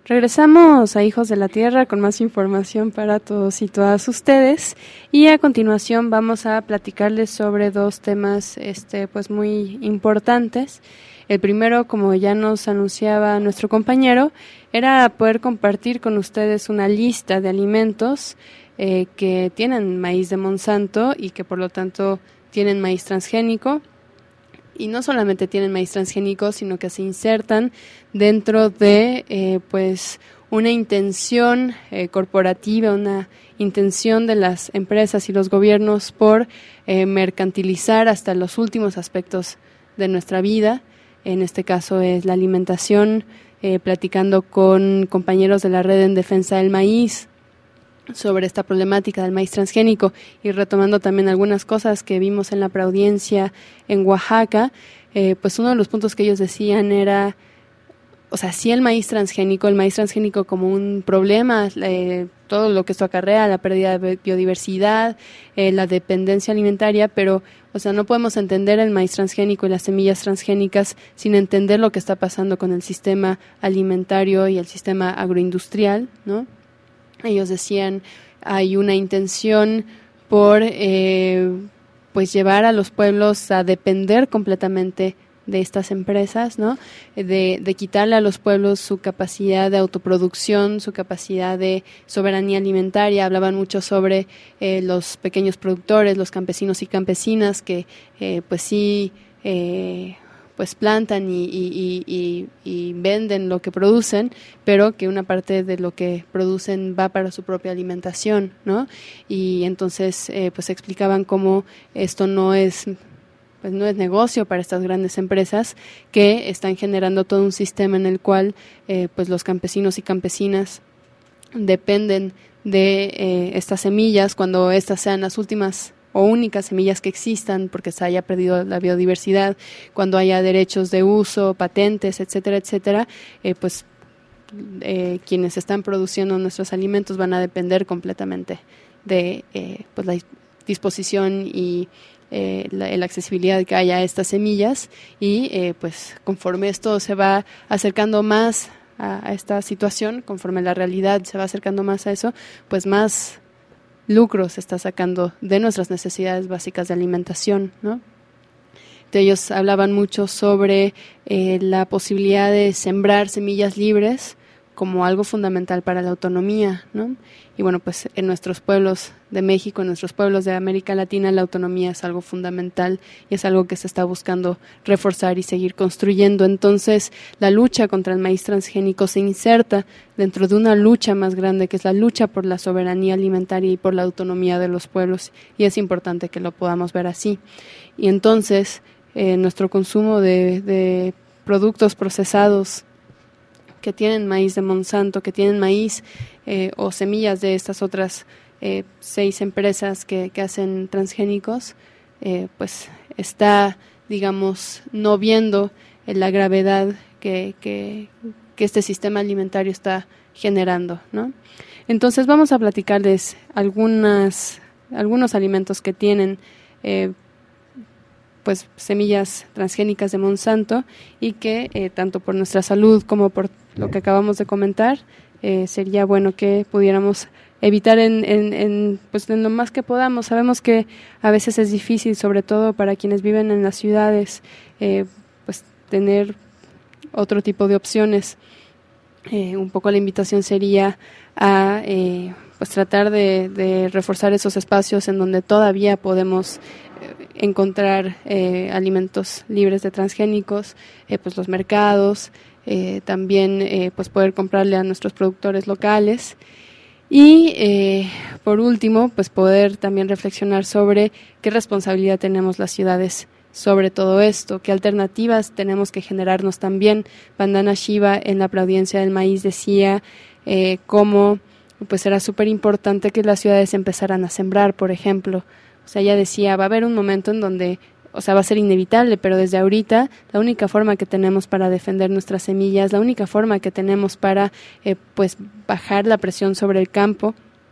Regresamos a Hijos de la Tierra con más información para todos y todas ustedes, y a continuación vamos a platicarles sobre dos temas pues muy importantes. El primero, como ya nos anunciaba nuestro compañero, era poder compartir con ustedes una lista de alimentos que tienen maíz de Monsanto y que por lo tanto tienen maíz transgénico. Y no solamente tienen maíz transgénico, sino que se insertan dentro de pues una intención corporativa, una intención de las empresas y los gobiernos por mercantilizar hasta los últimos aspectos de nuestra vida. En este caso es la alimentación, platicando con compañeros de la Red en Defensa del Maíz sobre esta problemática del maíz transgénico, y retomando también algunas cosas que vimos en la preaudiencia en Oaxaca. Pues uno de los puntos que ellos decían era, o sea, sí el maíz transgénico como un problema, todo lo que esto acarrea, la pérdida de biodiversidad, la dependencia alimentaria, pero, o sea, no podemos entender el maíz transgénico y las semillas transgénicas sin entender lo que está pasando con el sistema alimentario y el sistema agroindustrial, ¿no? Ellos decían, hay una intención por pues llevar a los pueblos a depender completamente de estas empresas, ¿no? De quitarle a los pueblos su capacidad de autoproducción, su capacidad de soberanía alimentaria. Hablaban mucho sobre los pequeños productores, los campesinos y campesinas que pues sí pues plantan y venden lo que producen, pero que una parte de lo que producen va para su propia alimentación, ¿no? Y entonces pues explicaban cómo esto no es negocio para estas grandes empresas que están generando todo un sistema en el cual pues los campesinos y campesinas dependen de estas semillas, cuando estas sean las últimas o únicas semillas que existan, porque se haya perdido la biodiversidad, cuando haya derechos de uso, patentes, etcétera, etcétera, pues quienes están produciendo nuestros alimentos van a depender completamente de pues la disposición y la accesibilidad que haya a estas semillas, y pues conforme esto se va acercando más a esta situación, conforme la realidad se va acercando más a eso, pues más lucro se está sacando de nuestras necesidades básicas de alimentación, ¿no? Entonces, ellos hablaban mucho sobre la posibilidad de sembrar semillas libres como algo fundamental para la autonomía, ¿no? Y bueno, pues en nuestros pueblos de México, en nuestros pueblos de América Latina, la autonomía es algo fundamental y es algo que se está buscando reforzar y seguir construyendo. Entonces, la lucha contra el maíz transgénico se inserta dentro de una lucha más grande, que es la lucha por la soberanía alimentaria y por la autonomía de los pueblos, y es importante que lo podamos ver así. Y entonces, nuestro consumo de productos procesados que tienen maíz de Monsanto, que tienen maíz o semillas de estas otras 6 empresas que hacen transgénicos, pues está, digamos, no viendo la gravedad que este sistema alimentario está generando, ¿no? Entonces vamos a platicarles algunos alimentos que tienen pues semillas transgénicas de Monsanto, y que tanto por nuestra salud como por lo que acabamos de comentar, sería bueno que pudiéramos evitar pues en lo más que podamos. Sabemos que a veces es difícil, sobre todo para quienes viven en las ciudades, pues tener otro tipo de opciones. Un poco la invitación sería a pues tratar de reforzar esos espacios en donde todavía podemos encontrar alimentos libres de transgénicos, pues los mercados, también pues poder comprarle a nuestros productores locales, y por último pues poder también reflexionar sobre qué responsabilidad tenemos las ciudades sobre todo esto, qué alternativas tenemos que generarnos también. Vandana Shiva en la preaudiencia del maíz decía cómo pues era súper importante que las ciudades empezaran a sembrar, por ejemplo. O sea, ella decía, va a haber un momento en donde, o sea, va a ser inevitable, pero desde ahorita la única forma que tenemos para defender nuestras semillas, la única forma que tenemos para pues bajar la presión sobre el campo,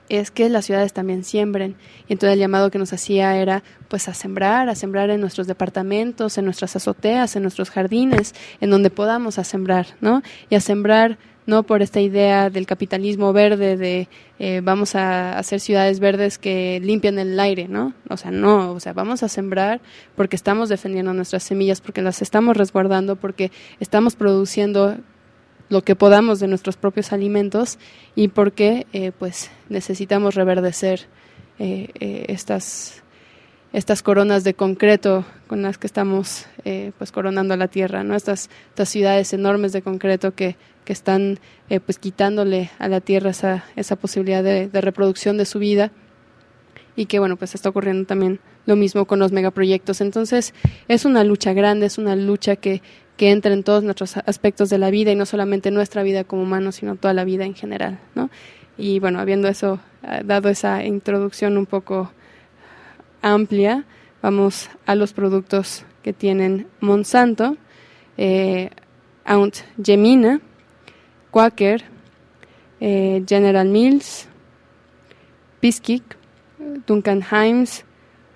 es que las ciudades también siembren. Y entonces el llamado que nos hacía era pues a sembrar en nuestros departamentos, en nuestras azoteas, en nuestros jardines, en donde podamos a sembrar, ¿no? Y a sembrar no por esta idea del capitalismo verde de vamos a hacer ciudades verdes que limpian el aire, ¿no? O sea, no, o sea, vamos a sembrar porque estamos defendiendo nuestras semillas, porque las estamos resguardando, porque estamos produciendo lo que podamos de nuestros propios alimentos y porque pues necesitamos reverdecer estas coronas de concreto con las que estamos pues coronando la tierra, ¿no? Estas ciudades enormes de concreto que están pues quitándole a la tierra esa posibilidad de reproducción de su vida, y que bueno, pues está ocurriendo también lo mismo con los megaproyectos. Entonces es una lucha grande, es una lucha que entra en todos nuestros aspectos de la vida, y no solamente nuestra vida como humanos, sino toda la vida en general, ¿no? Y bueno, habiendo dado esa introducción un poco amplia, vamos a los productos que tienen Monsanto, Aunt Jemima, Quaker, General Mills, Bisquick, Duncan Hines,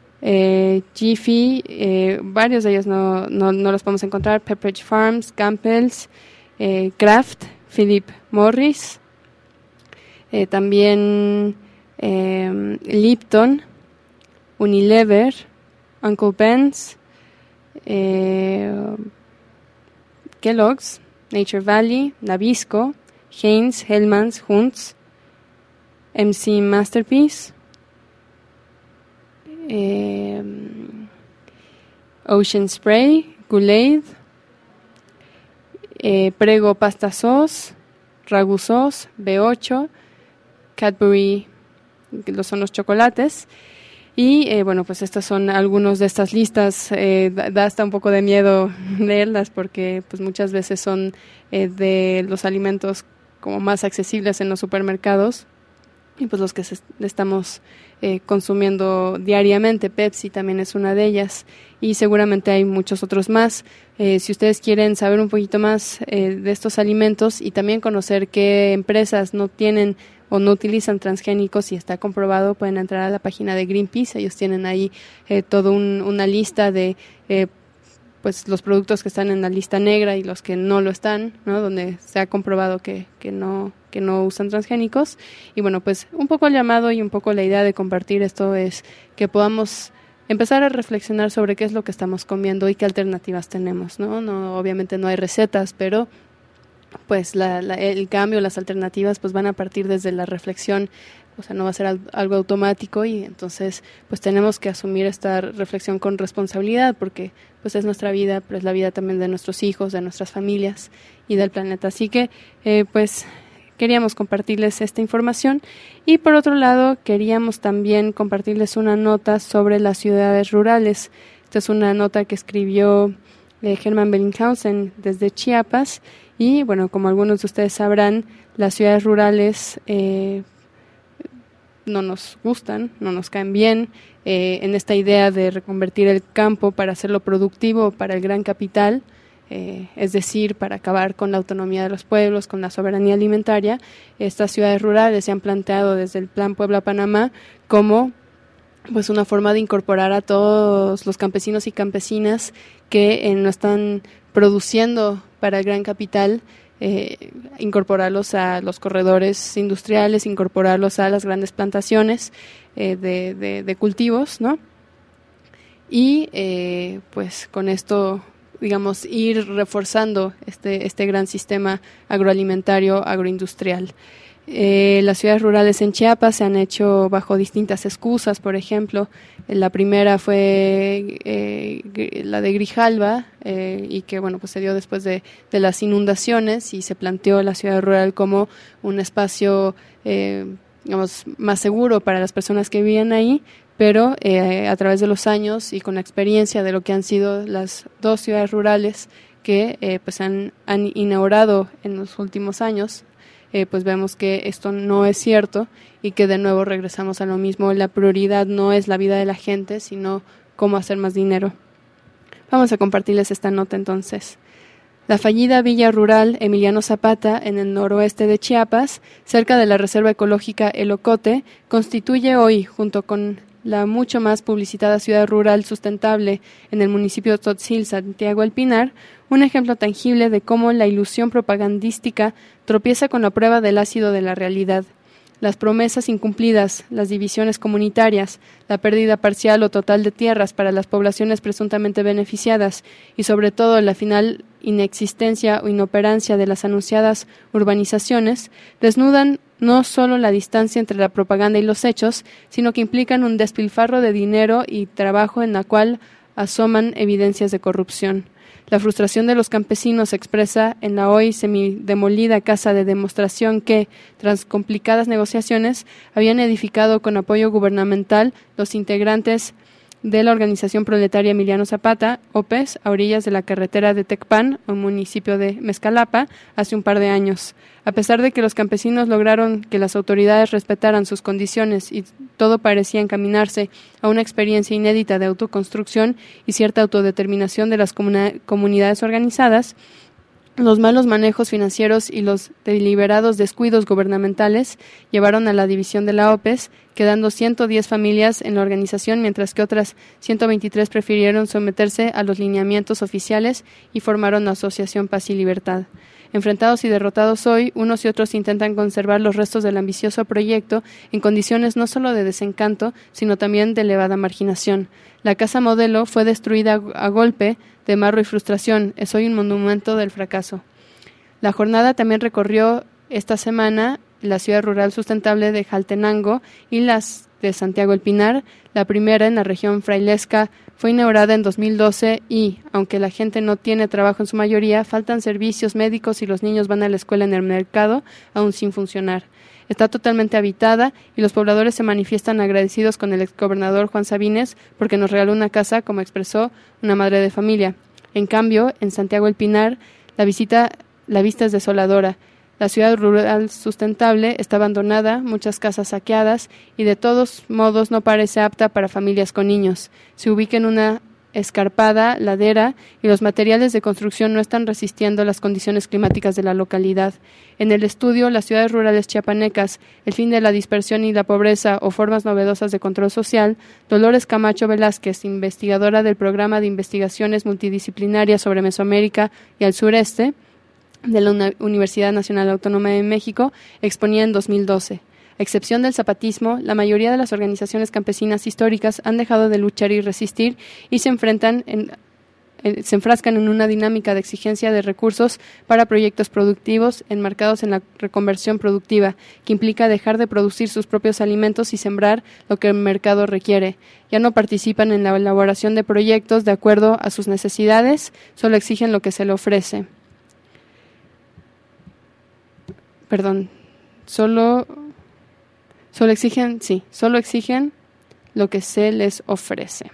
Jiffy, varios de ellos no los podemos encontrar, Pepperidge Farms, Campbell's, Kraft, Philip Morris, también Lipton, Unilever, Uncle Ben's, Kellogg's, Nature Valley, Nabisco, Heinz, Hellmann's, Hunt's, MC Masterpiece, Ocean Spray, Kool-Aid, Prego Pasta Sauce, Ragu Sauce, B8, Cadbury, que son los chocolates. Y bueno, pues estas son algunos de estas listas. Da hasta un poco de miedo leerlas porque pues muchas veces son de los alimentos como más accesibles en los supermercados, y pues los que estamos consumiendo diariamente. Pepsi también es una de ellas, y seguramente hay muchos otros más. Si ustedes quieren saber un poquito más de estos alimentos y también conocer qué empresas no tienen o no utilizan transgénicos y está comprobado, pueden entrar a la página de Greenpeace. Ellos tienen ahí toda una lista de pues los productos que están en la lista negra y los que no lo están, ¿no? Donde se ha comprobado que no usan transgénicos. Y bueno, pues un poco el llamado y un poco la idea de compartir esto es que podamos empezar a reflexionar sobre qué es lo que estamos comiendo y qué alternativas tenemos, ¿no? Obviamente no hay recetas, pero pues el cambio, las alternativas pues van a partir desde la reflexión. O sea, no va a ser algo automático, y entonces pues tenemos que asumir esta reflexión con responsabilidad, porque pues es nuestra vida, pero es la vida también de nuestros hijos, de nuestras familias y del planeta. Así que pues queríamos compartirles esta información, y por otro lado queríamos también compartirles una nota sobre las ciudades rurales. Esta es una nota que escribió Hermann Bellinghausen desde Chiapas, y bueno, como algunos de ustedes sabrán, las ciudades rurales no nos gustan, no nos caen bien, en esta idea de reconvertir el campo para hacerlo productivo para el gran capital, es decir, para acabar con la autonomía de los pueblos, con la soberanía alimentaria. Estas ciudades rurales se han planteado desde el Plan Puebla-Panamá como pues una forma de incorporar a todos los campesinos y campesinas que no están produciendo para el gran capital, incorporarlos a los corredores industriales, incorporarlos a las grandes plantaciones de cultivos, ¿no? Y pues con esto, digamos, ir reforzando este gran sistema agroalimentario, agroindustrial. Las ciudades rurales en Chiapas se han hecho bajo distintas excusas. Por ejemplo, la primera fue la de Grijalba, y que bueno, pues se dio después de las inundaciones, y se planteó la ciudad rural como un espacio digamos más seguro para las personas que vivían ahí, pero a través de los años y con la experiencia de lo que han sido las dos ciudades rurales que pues han inaugurado en los últimos años, pues vemos que esto no es cierto, y que de nuevo regresamos a lo mismo. La prioridad no es la vida de la gente, sino cómo hacer más dinero. Vamos a compartirles esta nota entonces. La fallida Villa Rural Emiliano Zapata, en el noroeste de Chiapas, cerca de la Reserva Ecológica El Ocote, constituye hoy, junto con la mucho más publicitada ciudad rural sustentable en el municipio de Tzotzil, Santiago El Pinar, un ejemplo tangible de cómo la ilusión propagandística tropieza con la prueba del ácido de la realidad. Las promesas incumplidas, las divisiones comunitarias, la pérdida parcial o total de tierras para las poblaciones presuntamente beneficiadas y sobre todo la final inexistencia o inoperancia de las anunciadas urbanizaciones, desnudan no solo la distancia entre la propaganda y los hechos, sino que implican un despilfarro de dinero y trabajo en la cual asoman evidencias de corrupción. La frustración de los campesinos se expresa en la hoy semidemolida casa de demostración que, tras complicadas negociaciones, habían edificado con apoyo gubernamental los integrantes de la organización proletaria Emiliano Zapata, OPES, a orillas de la carretera de Tecpan, un municipio de Mezcalapa, hace un par de años. A pesar de que los campesinos lograron que las autoridades respetaran sus condiciones y todo parecía encaminarse a una experiencia inédita de autoconstrucción y cierta autodeterminación de las comunidades organizadas, los malos manejos financieros y los deliberados descuidos gubernamentales llevaron a la división de la OPES, quedando 110 familias en la organización, mientras que otras 123 prefirieron someterse a los lineamientos oficiales y formaron la Asociación Paz y Libertad. Enfrentados y derrotados hoy, unos y otros intentan conservar los restos del ambicioso proyecto en condiciones no solo de desencanto, sino también de elevada marginación. La casa modelo fue destruida a golpe de marro y frustración. Es hoy un monumento del fracaso. La jornada también recorrió esta semana la ciudad rural sustentable de Jaltenango y las de Santiago El Pinar. La primera, en la región frailesca, fue inaugurada en 2012 y, aunque la gente no tiene trabajo en su mayoría, faltan servicios médicos y los niños van a la escuela en el mercado, aún sin funcionar. Está totalmente habitada y los pobladores se manifiestan agradecidos con el exgobernador Juan Sabines porque nos regaló una casa, como expresó una madre de familia. En cambio, en Santiago El Pinar, la vista es desoladora. La ciudad rural sustentable está abandonada, muchas casas saqueadas y de todos modos no parece apta para familias con niños. Se ubica en una escarpada ladera y los materiales de construcción no están resistiendo las condiciones climáticas de la localidad. En el estudio Las ciudades rurales chiapanecas, el fin de la dispersión y la pobreza o formas novedosas de control social, Dolores Camacho Velázquez, investigadora del Programa de Investigaciones Multidisciplinarias sobre Mesoamérica y al Sureste de la Universidad Nacional Autónoma de México, exponía en 2012. A excepción del zapatismo, la mayoría de las organizaciones campesinas históricas han dejado de luchar y resistir y se enfrascan en una dinámica de exigencia de recursos para proyectos productivos enmarcados en la reconversión productiva, que implica dejar de producir sus propios alimentos y sembrar lo que el mercado requiere. Ya no participan en la elaboración de proyectos de acuerdo a sus necesidades, solo exigen lo que se le ofrece. Solo exigen lo que se les ofrece.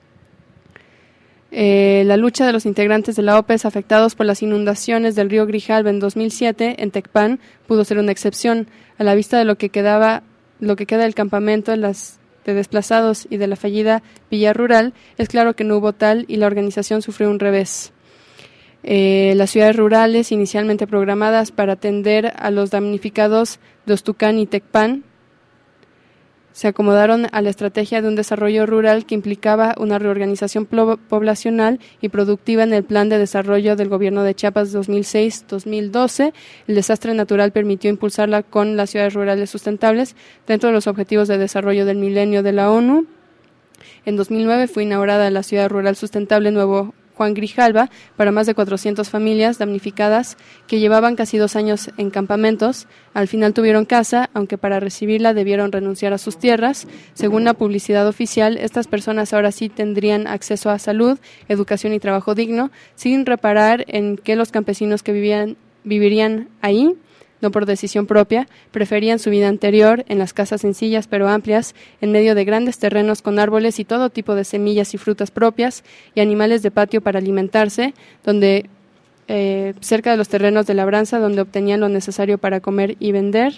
La lucha de los integrantes de la OPES afectados por las inundaciones del río Grijalva en 2007 en Tecpan pudo ser una excepción. A la vista de lo que queda del campamento de desplazados y de la fallida Villa Rural, es claro que no hubo tal y la organización sufrió un revés. Las ciudades rurales, inicialmente programadas para atender a los damnificados de Ostucán y Tecpan, se acomodaron a la estrategia de un desarrollo rural que implicaba una reorganización poblacional y productiva en el Plan de Desarrollo del Gobierno de Chiapas 2006-2012. El desastre natural permitió impulsarla con las ciudades rurales sustentables dentro de los Objetivos de Desarrollo del Milenio de la ONU. En 2009 fue inaugurada la ciudad rural sustentable Nuevo Juan Grijalva para más de 400 familias damnificadas que llevaban casi 2 años en campamentos. Al final tuvieron casa, aunque para recibirla debieron renunciar a sus tierras. Según la publicidad oficial, estas personas ahora sí tendrían acceso a salud, educación y trabajo digno, sin reparar en que los campesinos que vivirían ahí, no por decisión propia, preferían su vida anterior en las casas sencillas pero amplias, en medio de grandes terrenos con árboles y todo tipo de semillas y frutas propias y animales de patio para alimentarse, cerca de los terrenos de labranza donde obtenían lo necesario para comer y vender.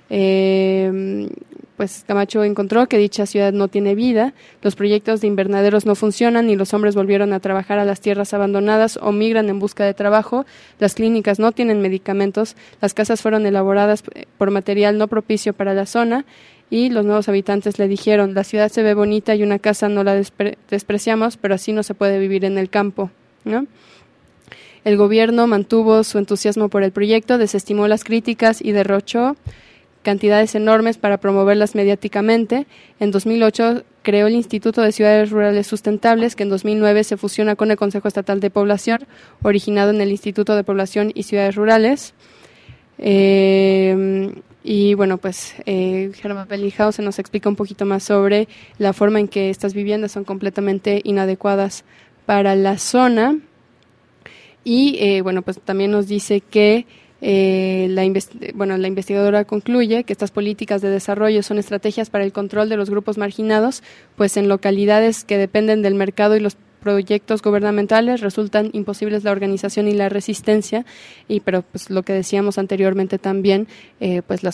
pues Camacho encontró que dicha ciudad no tiene vida, los proyectos de invernaderos no funcionan y los hombres volvieron a trabajar a las tierras abandonadas o migran en busca de trabajo, las clínicas no tienen medicamentos, las casas fueron elaboradas por material no propicio para la zona y los nuevos habitantes le dijeron, la ciudad se ve bonita y una casa no la despreciamos, pero así no se puede vivir en el campo, ¿no? El gobierno mantuvo su entusiasmo por el proyecto, desestimó las críticas y derrochó cantidades enormes para promoverlas mediáticamente. En 2008 creó el Instituto de Ciudades Rurales Sustentables, que en 2009 se fusiona con el Consejo Estatal de Población, originado en el Instituto de Población y Ciudades Rurales. Y bueno, pues Germán Bellinghausen nos explica un poquito más sobre la forma en que estas viviendas son completamente inadecuadas para la zona. Y bueno, pues también nos dice que la investigadora concluye que estas políticas de desarrollo son estrategias para el control de los grupos marginados, pues en localidades que dependen del mercado y los proyectos gubernamentales resultan imposibles la organización y la resistencia, pero pues lo que decíamos anteriormente también, pues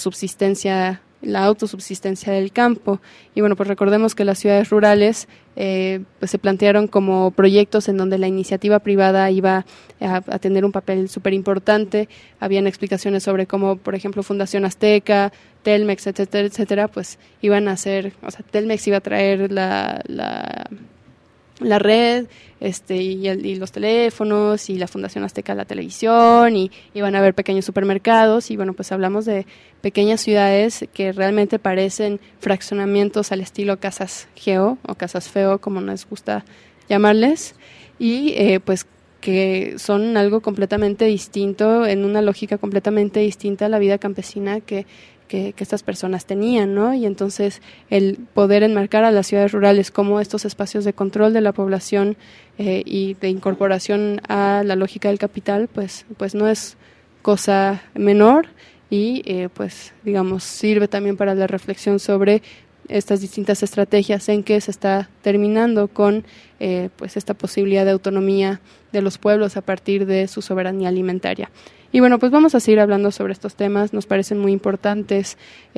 la autosubsistencia del campo. Y bueno, pues recordemos que las ciudades rurales pues se plantearon como proyectos en donde la iniciativa privada iba a tener un papel súper importante. Habían explicaciones sobre cómo, por ejemplo, Fundación Azteca, Telmex, etcétera, etcétera, pues iban a hacer, o sea, Telmex iba a traer la red y los teléfonos, y la Fundación Azteca la televisión, y iban a haber pequeños supermercados. Y bueno, pues hablamos de pequeñas ciudades que realmente parecen fraccionamientos al estilo Casas Geo o Casas Feo, como nos gusta llamarles, y pues que son algo completamente distinto, en una lógica completamente distinta a la vida campesina que estas personas tenían, ¿no? Y entonces el poder enmarcar a las ciudades rurales como estos espacios de control de la población y de incorporación a la lógica del capital, pues no es cosa menor, y pues digamos sirve también para la reflexión sobre estas distintas estrategias en que se está terminando con pues esta posibilidad de autonomía de los pueblos a partir de su soberanía alimentaria. Y bueno, pues vamos a seguir hablando sobre estos temas, nos parecen muy importantes.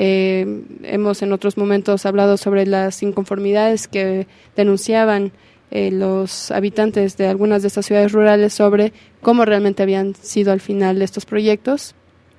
Hemos en otros momentos hablado sobre las inconformidades que denunciaban los habitantes de algunas de estas ciudades rurales sobre cómo realmente habían sido al final estos proyectos.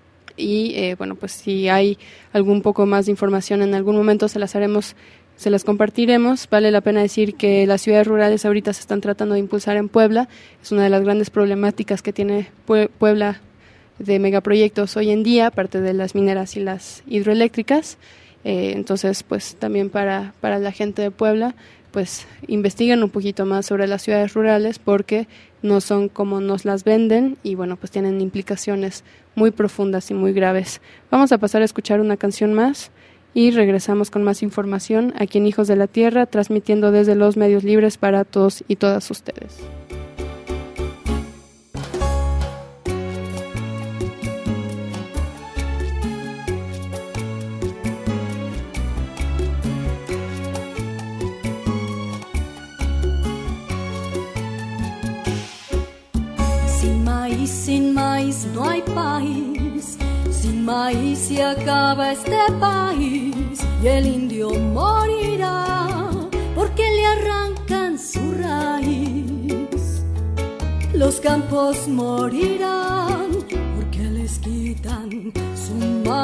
Y bueno, pues si hay algún poco más de información en algún momento se las compartiremos. Vale la pena decir que las ciudades rurales ahorita se están tratando de impulsar en Puebla. Es una de las grandes problemáticas que tiene Puebla de megaproyectos hoy en día, aparte de las mineras y las hidroeléctricas. Entonces, pues también para la gente de Puebla, pues investiguen un poquito más sobre las ciudades rurales, porque no son como nos las venden y bueno, pues tienen implicaciones muy profundas y muy graves. Vamos a pasar a escuchar una canción más y regresamos con más información aquí en Hijos de la Tierra, transmitiendo desde los medios libres para todos y todas ustedes. Sin maíz no hay país, sin maíz se acaba este país y el indio morirá porque le arrancan su raíz. Los campos morirán porque les quitan su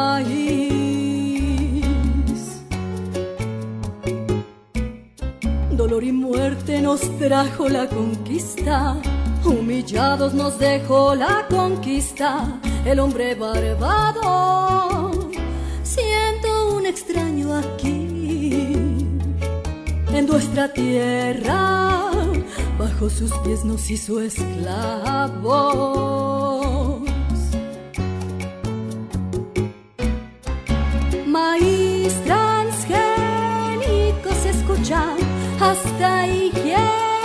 maíz. Dolor y muerte nos trajo la conquista, humillados nos dejó la conquista, el hombre barbado. Siento un extraño aquí, en nuestra tierra, bajo sus pies nos hizo esclavos. Maíz transgénico se escucha hasta higiénico,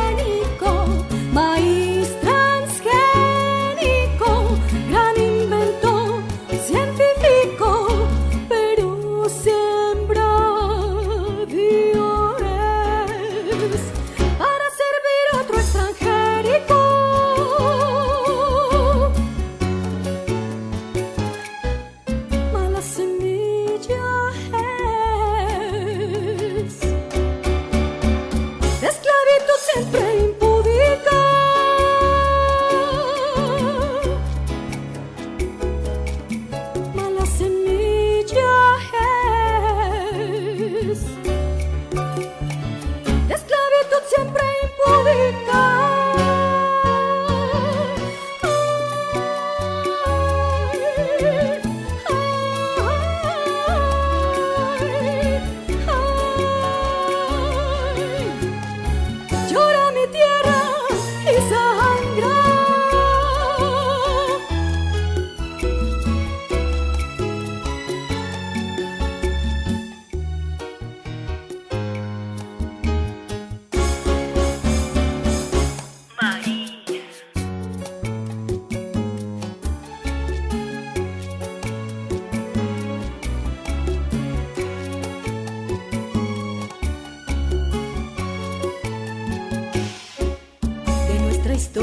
maíz transgénico, gran invento científico, pero sembradío es para servir a otro extranjérico.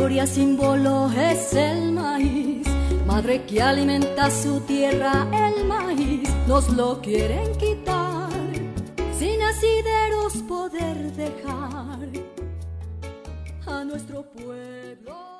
gloria, símbolo es el maíz. Madre que alimenta su tierra, el maíz, nos lo quieren quitar. Sin asideros poder dejar a nuestro pueblo.